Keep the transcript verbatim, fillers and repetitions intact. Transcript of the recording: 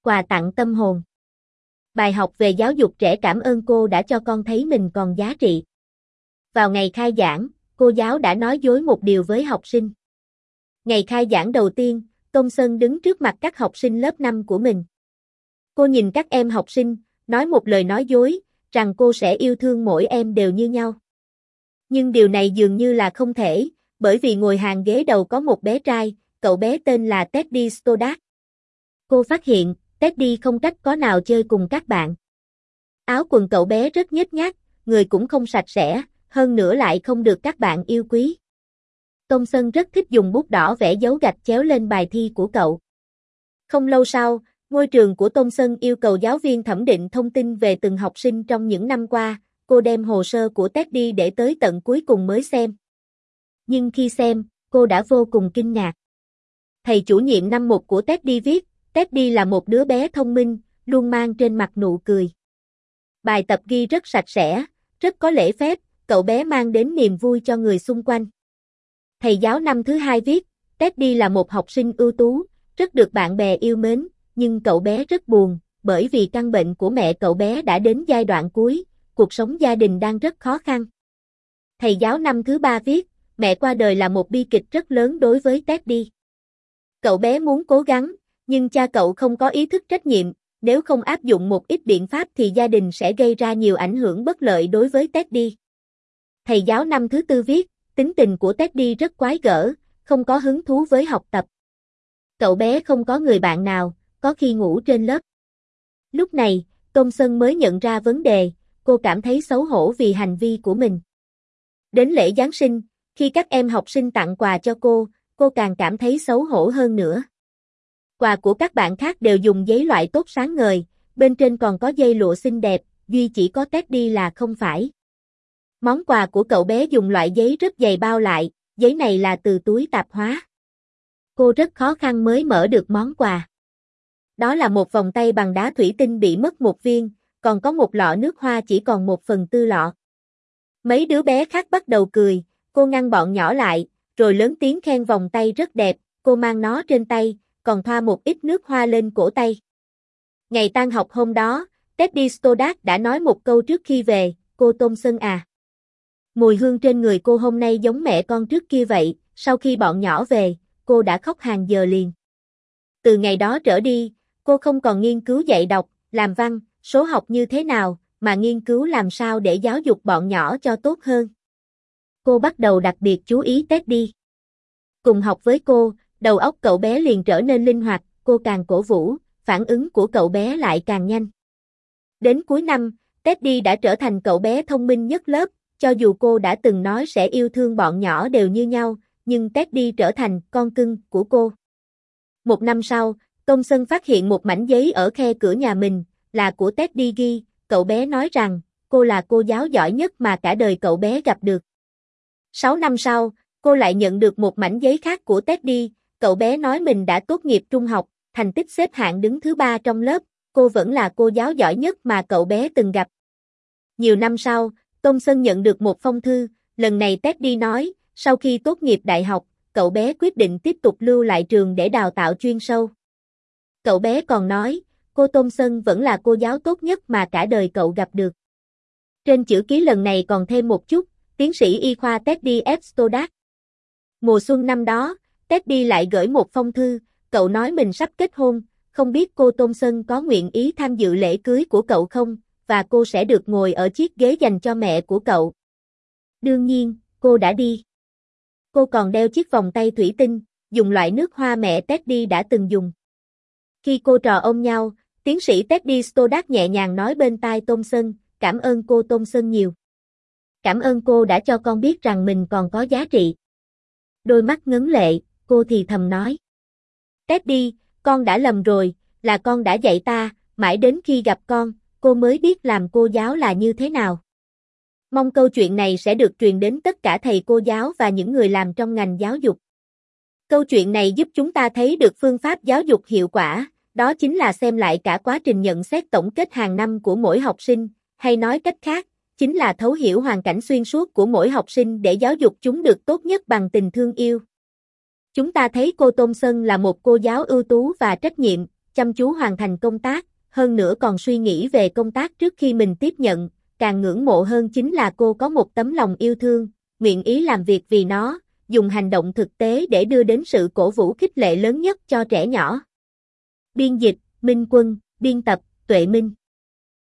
Quà tặng tâm hồn. Bài học về giáo dục trẻ. Cảm ơn cô đã cho con thấy mình còn giá trị. Vào ngày khai giảng, cô giáo đã nói dối một điều với học sinh. Ngày khai giảng đầu tiên, Tôn Sơn đứng trước mặt các học sinh lớp năm của mình. Cô nhìn các em học sinh, nói một lời nói dối, rằng cô sẽ yêu thương mỗi em đều như nhau. Nhưng điều này dường như là không thể, bởi vì ngồi hàng ghế đầu có một bé trai, cậu bé tên là Teddy Stoddard. Cô phát hiện, Teddy không cách có nào chơi cùng các bạn. Áo quần cậu bé rất nhếch nhác, người cũng không sạch sẽ, hơn nữa lại không được các bạn yêu quý. Tôn Sơn rất thích dùng bút đỏ vẽ dấu gạch chéo lên bài thi của cậu. Không lâu sau, ngôi trường của Tôn Sơn yêu cầu giáo viên thẩm định thông tin về từng học sinh trong những năm qua, cô đem hồ sơ của Teddy để tới tận cuối cùng mới xem. Nhưng khi xem, cô đã vô cùng kinh ngạc. Thầy chủ nhiệm năm một của Teddy viết, Teddy là một đứa bé thông minh, luôn mang trên mặt nụ cười. Bài tập ghi rất sạch sẽ, rất có lễ phép, cậu bé mang đến niềm vui cho người xung quanh. Thầy giáo năm thứ hai viết, Teddy là một học sinh ưu tú, rất được bạn bè yêu mến, nhưng cậu bé rất buồn, bởi vì căn bệnh của mẹ cậu bé đã đến giai đoạn cuối, cuộc sống gia đình đang rất khó khăn. Thầy giáo năm thứ ba viết, mẹ qua đời là một bi kịch rất lớn đối với Teddy. Cậu bé muốn cố gắng, nhưng cha cậu không có ý thức trách nhiệm, nếu không áp dụng một ít biện pháp thì gia đình sẽ gây ra nhiều ảnh hưởng bất lợi đối với Teddy. Thầy giáo năm thứ tư viết, tính tình của Teddy rất quái gở, không có hứng thú với học tập. Cậu bé không có người bạn nào, có khi ngủ trên lớp. Lúc này, Tôn Sơn mới nhận ra vấn đề, cô cảm thấy xấu hổ vì hành vi của mình. Đến lễ Giáng sinh, khi các em học sinh tặng quà cho cô, cô càng cảm thấy xấu hổ hơn nữa. Quà của các bạn khác đều dùng giấy loại tốt sáng ngời, bên trên còn có dây lụa xinh đẹp, duy chỉ có Teddy là không phải. Món quà của cậu bé dùng loại giấy rất dày bao lại, giấy này là từ túi tạp hóa. Cô rất khó khăn mới mở được món quà. Đó là một vòng tay bằng đá thủy tinh bị mất một viên, còn có một lọ nước hoa chỉ còn một phần tư lọ. Mấy đứa bé khác bắt đầu cười, cô ngăn bọn nhỏ lại, rồi lớn tiếng khen vòng tay rất đẹp, cô mang nó trên tay, còn thoa một ít nước hoa lên cổ tay. Ngày tan học hôm đó, Teddy Stoddard đã nói một câu trước khi về, cô Tôn Sơn à. Mùi hương trên người cô hôm nay giống mẹ con trước kia vậy, sau khi bọn nhỏ về, cô đã khóc hàng giờ liền. Từ ngày đó trở đi, cô không còn nghiên cứu dạy đọc, làm văn, số học như thế nào, mà nghiên cứu làm sao để giáo dục bọn nhỏ cho tốt hơn. Cô bắt đầu đặc biệt chú ý Teddy. Cùng học với cô, đầu óc cậu bé liền trở nên linh hoạt, cô càng cổ vũ, phản ứng của cậu bé lại càng nhanh. Đến cuối năm, Teddy đã trở thành cậu bé thông minh nhất lớp, cho dù cô đã từng nói sẽ yêu thương bọn nhỏ đều như nhau, nhưng Teddy trở thành con cưng của cô. Một năm sau, Tôn Sơn phát hiện một mảnh giấy ở khe cửa nhà mình, là của Teddy ghi, cậu bé nói rằng, cô là cô giáo giỏi nhất mà cả đời cậu bé gặp được. Sáu năm sau, cô lại nhận được một mảnh giấy khác của Teddy, cậu bé nói mình đã tốt nghiệp trung học, thành tích xếp hạng đứng thứ ba trong lớp, cô vẫn là cô giáo giỏi nhất mà cậu bé từng gặp. Nhiều năm sau, Tôn Sơn nhận được một phong thư, lần này Teddy nói, sau khi tốt nghiệp đại học, cậu bé quyết định tiếp tục lưu lại trường để đào tạo chuyên sâu. Cậu bé còn nói, cô Tôn Sơn vẫn là cô giáo tốt nhất mà cả đời cậu gặp được. Trên chữ ký lần này còn thêm một chút, tiến sĩ y khoa Teddy F. Stoddard. Mùa xuân năm đó, Teddy lại gửi một phong thư, cậu nói mình sắp kết hôn, không biết cô Tôn Sơn có nguyện ý tham dự lễ cưới của cậu không, và cô sẽ được ngồi ở chiếc ghế dành cho mẹ của cậu. Đương nhiên, cô đã đi. Cô còn đeo chiếc vòng tay thủy tinh, dùng loại nước hoa mẹ Teddy đã từng dùng. Khi cô trò ôm nhau, tiến sĩ Teddy Stoddard nhẹ nhàng nói bên tai Tôn Sơn, cảm ơn cô Tôn Sơn nhiều. Cảm ơn cô đã cho con biết rằng mình còn có giá trị. Đôi mắt ngấn lệ, cô thì thầm nói. Teddy, con đã lầm rồi, là con đã dạy ta, mãi đến khi gặp con, cô mới biết làm cô giáo là như thế nào. Mong câu chuyện này sẽ được truyền đến tất cả thầy cô giáo và những người làm trong ngành giáo dục. Câu chuyện này giúp chúng ta thấy được phương pháp giáo dục hiệu quả, đó chính là xem lại cả quá trình nhận xét tổng kết hàng năm của mỗi học sinh, hay nói cách khác, chính là thấu hiểu hoàn cảnh xuyên suốt của mỗi học sinh để giáo dục chúng được tốt nhất bằng tình thương yêu. Chúng ta thấy cô Tôn Sơn là một cô giáo ưu tú và trách nhiệm, chăm chú hoàn thành công tác, hơn nữa còn suy nghĩ về công tác trước khi mình tiếp nhận, càng ngưỡng mộ hơn chính là cô có một tấm lòng yêu thương, nguyện ý làm việc vì nó, dùng hành động thực tế để đưa đến sự cổ vũ khích lệ lớn nhất cho trẻ nhỏ. Biên dịch, Minh Quân, biên tập, Tuệ Minh.